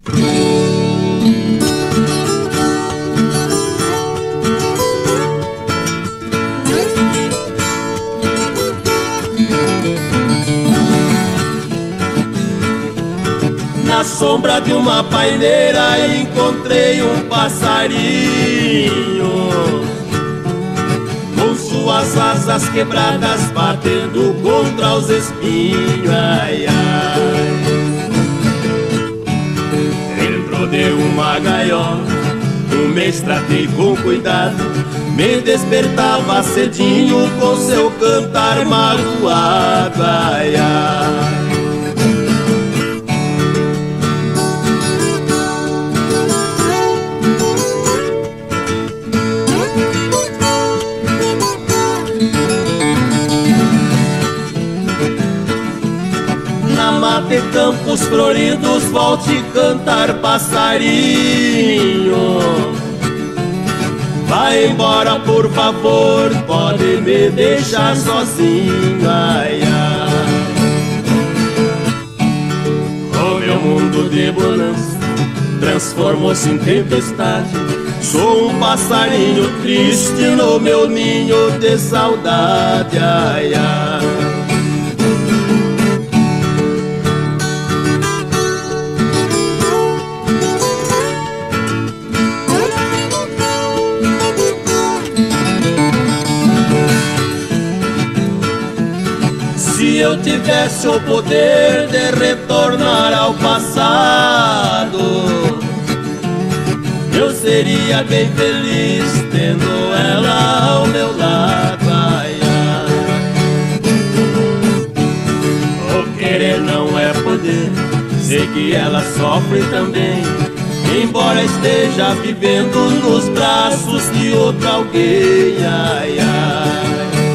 Na sombra de uma paineira encontrei um passarinho, com suas asas quebradas batendo contra os espinhos. Ai, ai. Dentro de uma gaiola, o mês tratei com cuidado, me despertava cedinho com seu cantar magoado. Ai, ai. De campos floridos volte cantar passarinho. Vai embora por favor, pode me deixar sozinho. Ai, ai. O meu mundo de bonança transformou-se em tempestade. Sou um passarinho triste no meu ninho de saudade. Ai, ai. Se eu tivesse o poder de retornar ao passado, eu seria bem feliz tendo ela ao meu lado. Ai, ai. O querer não é poder, sei que ela sofre também, embora esteja vivendo nos braços de outro alguém. Ai, ai.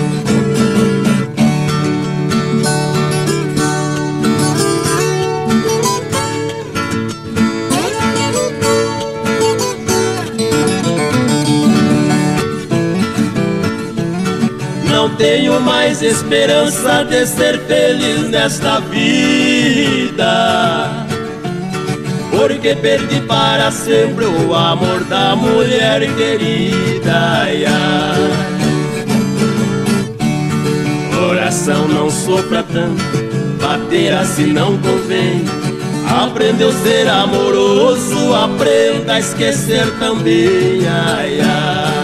Não tenho mais esperança de ser feliz nesta vida, porque perdi para sempre o amor da mulher querida. Ai, ai. Coração, não sofra tanto, bater assim não convém. Aprendeu a ser amoroso, aprenda a esquecer também. Ai, ai.